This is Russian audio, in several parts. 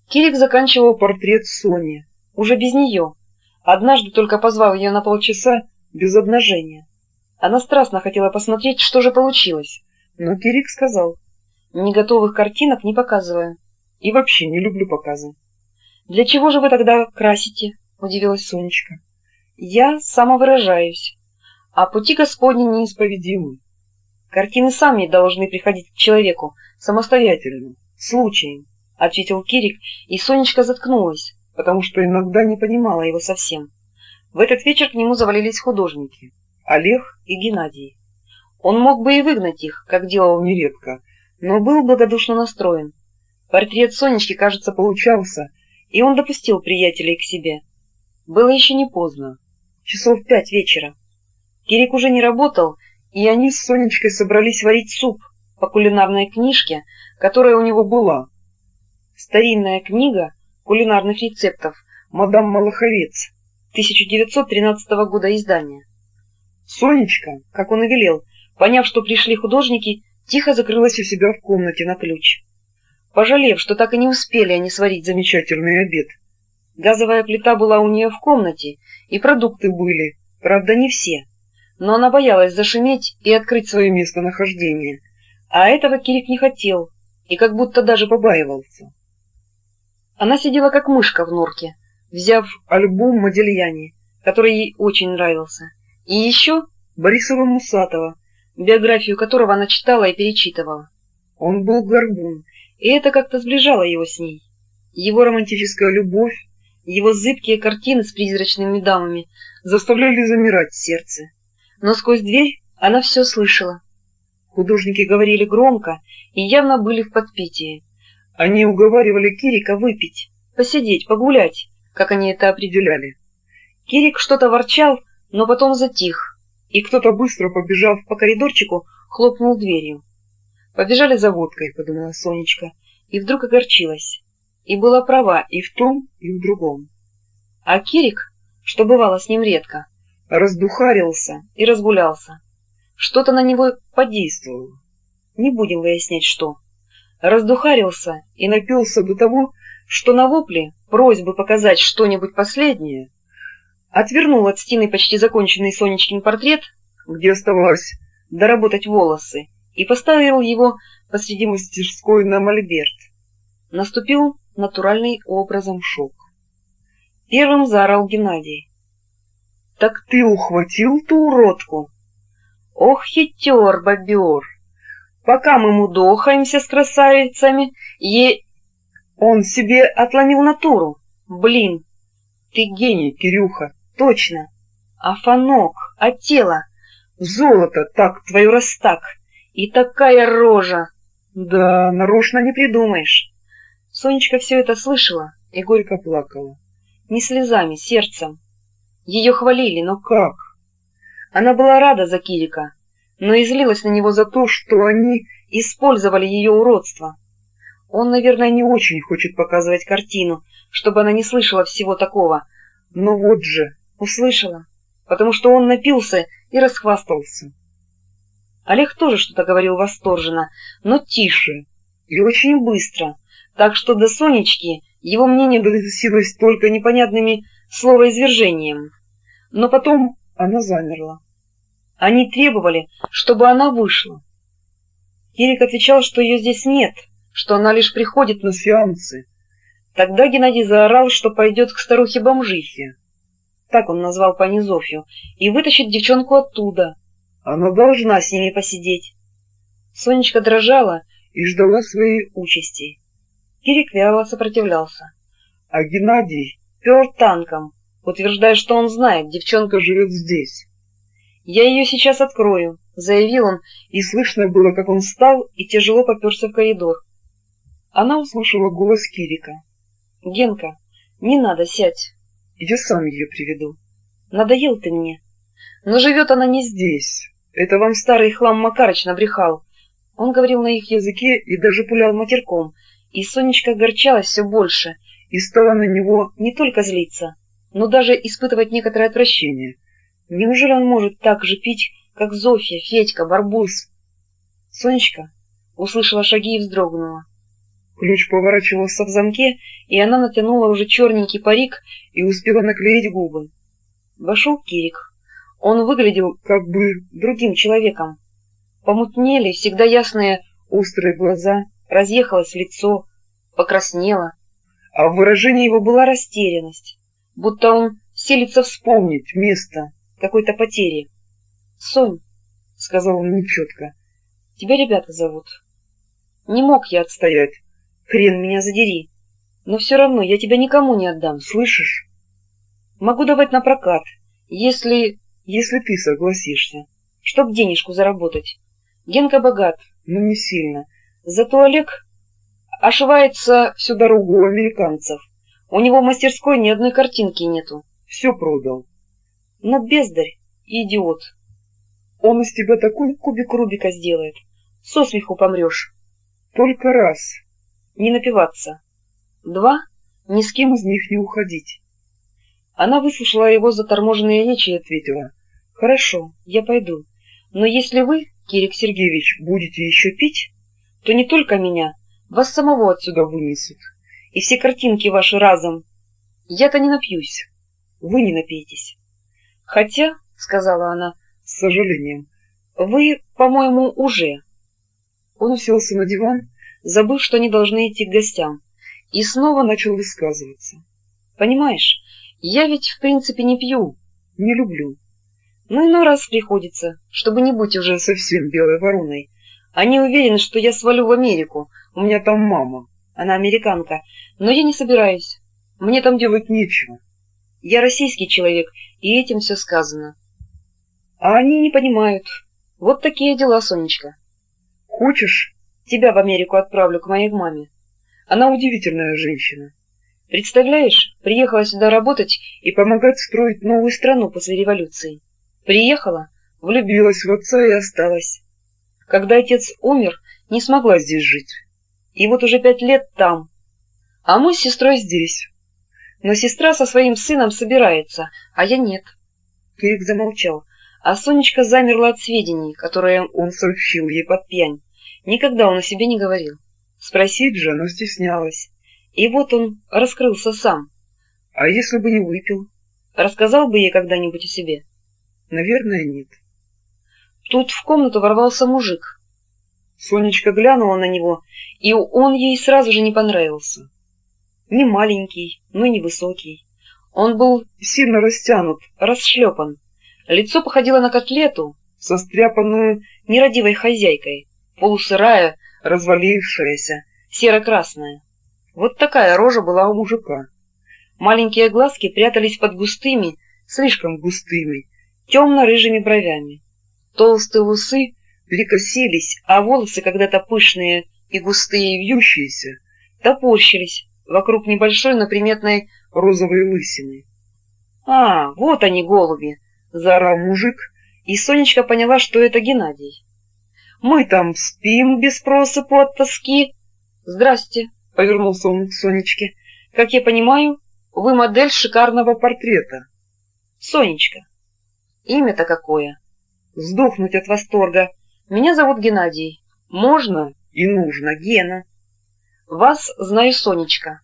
Кирик заканчивал портрет Сони, уже без нее. Однажды только позвал ее на полчаса без обнажения. Она страстно хотела посмотреть, что же получилось, но Кирик сказал: «Не готовых картинок не показываю. И вообще не люблю показы». «Для чего же вы тогда красите?» — удивилась Сонечка. «Я самовыражаюсь, а пути Господни неисповедимы. Картины сами должны приходить к человеку самостоятельно, случаем», — ответил Кирик, и Сонечка заткнулась, потому что иногда не понимала его совсем. В этот вечер к нему завалились художники — Олег и Геннадий. Он мог бы и выгнать их, как делал нередко, но был благодушно настроен. Портрет Сонечки, кажется, получался, и он допустил приятелей к себе. Было еще не поздно, часов 5 вечера. Кирик уже не работал, и они с Сонечкой собрались варить суп по кулинарной книжке, которая у него была. Старинная книга кулинарных рецептов «Мадам Малаховец», 1913 года издания. Сонечка, как он и велел, поняв, что пришли художники, тихо закрылась у себя в комнате на ключ, пожалев, что так и не успели они сварить замечательный обед. Газовая плита была у нее в комнате, и продукты были, правда, не все, но она боялась зашуметь и открыть свое местонахождение, а этого Кирик не хотел и как будто даже побаивался. Она сидела как мышка в норке, взяв альбом Модильяни, который ей очень нравился, и еще Борисова-Мусатова, биографию которого она читала и перечитывала. Он был горбун, и это как-то сближало его с ней. Его романтическая любовь, его зыбкие картины с призрачными дамами заставляли замирать сердце. Но сквозь дверь она все слышала. Художники говорили громко и явно были в подпитии. Они уговаривали Кирика выпить, посидеть, погулять, как они это определяли. Кирик что-то ворчал, но потом затих, и кто-то, быстро побежав по коридорчику, хлопнул дверью. «Побежали за водкой», — подумала Сонечка, и вдруг огорчилась. И была права и в том, и в другом. А Кирик, что бывало с ним редко, раздухарился и разгулялся. Что-то на него подействовало. Не будем выяснять, что. Раздухарился и напился до того, что на вопли, просьбы показать что-нибудь последнее, отвернул от стены почти законченный Сонечкин портрет, где оставалось доработать волосы, и поставил его посреди мастерской на мольберт. Наступил натуральный образом шок. Первым заорал Геннадий: «Так ты ухватил ту уродку? Ох, хитер, бобер! Пока мы мудохаемся с красавицами, он себе отломил натуру. Блин, ты гений, Кирюха, точно. А фанок, а тело? Золото, так, твою раз так. И такая рожа. Да, нарочно не придумаешь». Сонечка все это слышала и горько плакала. Не слезами, сердцем. Ее хвалили, но как? Она была рада за Кирика, но и злилась на него за то, что они использовали ее уродство. Он, наверное, не очень хочет показывать картину, чтобы она не слышала всего такого. Но вот же, услышала, потому что он напился и расхвастался. Олег тоже что-то говорил восторженно, но тише и очень быстро, так что до Сонечки его мнение доносилось только непонятными словоизвержением. Но потом она замерла. Они требовали, чтобы она вышла. Кирик отвечал, что ее здесь нет, что она лишь приходит на сеансы. Тогда Геннадий заорал, что пойдет к старухе-бомжихе, так он назвал пани Зофью, и вытащит девчонку оттуда. Она должна с ними посидеть. Сонечка дрожала и ждала своей участи. Кирик вяло сопротивлялся. А Геннадий пер танком, утверждая, что он знает, девчонка живет здесь. «Я ее сейчас открою», — заявил он, и слышно было, как он встал и тяжело поперся в коридор. Она услышала голос Кирика. «Генка, не надо, сядь. Я сам ее приведу. Надоел ты мне. Но живет она не здесь. Это вам старый хлам Макарыч набрехал». Он говорил на их языке и даже пулял матерком, и Сонечка огорчалась все больше и стала на него не только злиться, но даже испытывать некоторое отвращение. Неужели он может так же пить, как Зофья, Федька, Барбус? Сонечка услышала шаги и вздрогнула. Ключ поворачивался в замке, и она натянула уже черненький парик и успела наклеить губы. Вошел Кирик. Он выглядел как бы другим человеком. Помутнели всегда ясные острые глаза, разъехалось лицо, покраснело, а в выражении его была растерянность, будто он силится вспомнить место какой-то потери. — Сонь, — сказал он нечетко, — тебя ребята зовут. Не мог я отстоять. Хрен меня задери. Но все равно я тебя никому не отдам, слышишь? Могу давать на прокат, если ты согласишься, чтоб денежку заработать. Генка богат, но не сильно. Зато Олег ошивается всю дорогу у американцев. У него в мастерской ни одной картинки нету. Все продал. Но бездарь и идиот. Он из тебя такой кубик Рубика сделает. Со смеху помрешь. Только раз. Не напиваться. 2. Ни с кем из них не уходить. Она выслушала его заторможенные речи и ответила: — Хорошо, я пойду. Но если вы, Кирик Сергеевич, будете еще пить, то не только меня, вас самого отсюда вынесут. И все картинки ваши разом. Я-то не напьюсь. Вы не напейтесь. Хотя, — сказала она с сожалением, — вы, по-моему, уже. Он уселся на диван, забыв, что они должны идти к гостям, и снова начал высказываться. Понимаешь, я ведь в принципе не пью, не люблю. Но иной раз приходится, чтобы не быть уже совсем белой вороной. Они уверены, что я свалю в Америку, у меня там мама, она американка, но я не собираюсь, мне там делать нечего. Я российский человек, и этим все сказано. А они не понимают. Вот такие дела, Сонечка. Хочешь, тебя в Америку отправлю к моей маме? Она удивительная женщина. Представляешь, приехала сюда работать и помогать строить новую страну после революции. Приехала, влюбилась в отца и осталась. Когда отец умер, не смогла здесь жить. И вот уже 5 лет там. А мы с сестрой здесь. Но сестра со своим сыном собирается, а я нет. Кирик замолчал, а Сонечка замерла от сведений, которые он сообщил ей под пьянь. Никогда он о себе не говорил. Спросить же, но стеснялась. И вот он раскрылся сам. А если бы не выпил? Рассказал бы ей когда-нибудь о себе? Наверное, нет. Тут в комнату ворвался мужик. Сонечка глянула на него, и он ей сразу же не понравился. Не маленький, но не высокий. Он был сильно растянут, расшлепан. Лицо походило на котлету, состряпанную нерадивой хозяйкой, полусырая, развалившаяся, серо-красная. Вот такая рожа была у мужика. Маленькие глазки прятались под густыми, слишком густыми, темно-рыжими бровями. Толстые усы прикосились, а волосы, когда-то пышные и густые и вьющиеся, топорщились вокруг небольшой, но приметной розовой лысины. — А, вот они, голуби! — заорал мужик, и Сонечка поняла, что это Геннадий. — Мы там спим без просыпу от тоски. — Здрасте, — повернулся он к Сонечке. — Как я понимаю, вы модель шикарного портрета. — Сонечка. Имя-то какое? Сдохнуть от восторга. Меня зовут Геннадий. Можно и нужно, Гена. Вас знаю, Сонечка.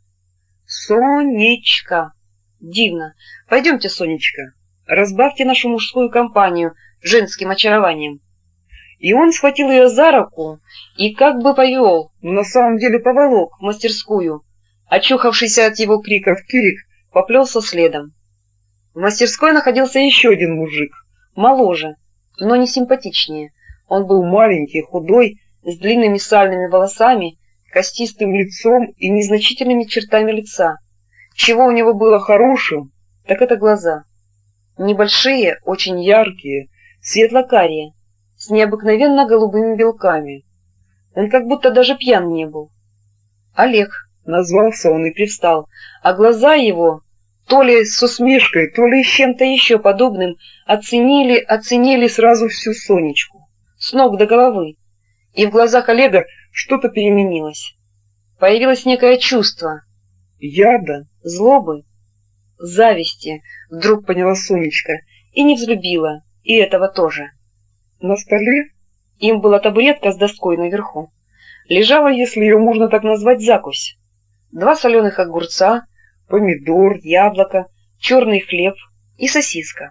Сонечка. Дивно. Пойдемте, Сонечка, разбавьте нашу мужскую компанию женским очарованием. И он схватил ее за руку и как бы повел, но на самом деле поволок в мастерскую. Очухавшийся от его криков Кирик поплелся следом. В мастерской находился еще один мужик, моложе, но не симпатичнее. Он был маленький, худой, с длинными сальными волосами, костистым лицом и незначительными чертами лица. Чего у него было хорошим, так это глаза. Небольшие, очень яркие, светло-карие, с необыкновенно голубыми белками. Он как будто даже пьян не был. Олег, назвался он и привстал, а глаза его, то ли с усмешкой, то ли с чем-то еще подобным, оценили сразу всю Сонечку, с ног до головы. И в глазах Олега что-то переменилось. Появилось некое чувство яда, злобы, зависти, вдруг поняла Сонечка, и не взлюбила, и этого тоже. На столе им была табуретка с доской наверху. лежала, если ее можно так назвать, закусь. 2 соленых огурца, помидор, яблоко, черный хлеб и сосиска.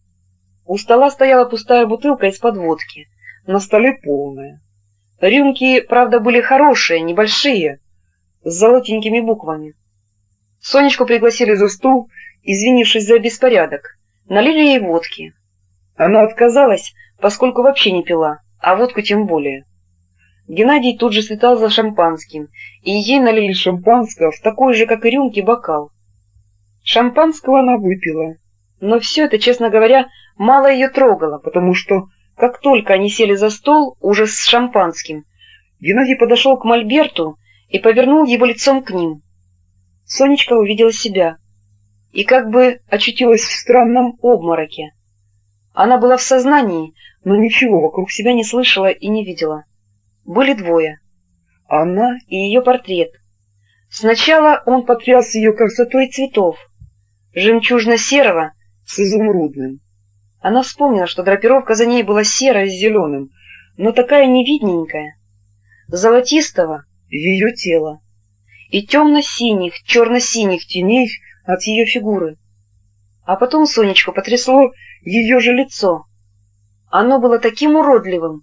У стола стояла пустая бутылка из-под водки, на столе полная. Рюмки, правда, были хорошие, небольшие, с золотенькими буквами. Сонечку пригласили за стол, извинившись за беспорядок. Налили ей водки. Она отказалась, поскольку вообще не пила, а водку тем более. Геннадий тут же слетал за шампанским, и ей налили шампанского в такой же, как и рюмки, бокал. Шампанского она выпила, но все это, честно говоря, мало ее трогало, потому что, как только они сели за стол, уже с шампанским, Геннадий подошел к мольберту и повернул его лицом к ним. Сонечка увидела себя и как бы очутилась в странном обмороке. Она была в сознании, но ничего вокруг себя не слышала и не видела. Были двое. Она и ее портрет. Сначала он потряс ее красотой цветов, жемчужно-серого с изумрудным. Она вспомнила, что драпировка за ней была серая с зеленым, но такая невидненькая, золотистого ее тела и темно-синих, черно-синих теней от ее фигуры. А потом Сонечку потрясло ее же лицо. Оно было таким уродливым.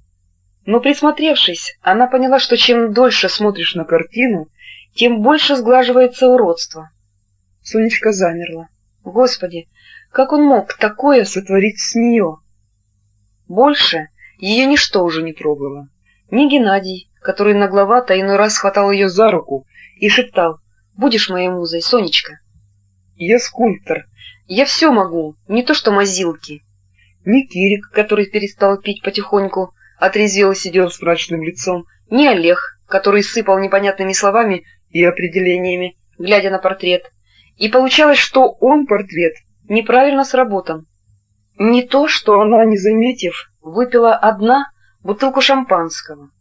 Но, присмотревшись, она поняла, что чем дольше смотришь на картину, тем больше сглаживается уродство. Сонечка замерла. Господи, как он мог такое сотворить с нее? Больше ее ничто уже не трогало. Ни Геннадий, который нагловато иной раз хватал ее за руку и шептал: «Будешь моей музой, Сонечка?» «Я скульптор, я все могу, не то что мазилки». Ни Кирик, который перестал пить потихоньку, отрезвел и сидел с мрачным лицом, ни Олег, который сыпал непонятными словами и определениями, глядя на портрет. И получалось, что он, портрет, неправильно сработан. Не то, что она, не заметив, выпила одна бутылку шампанского.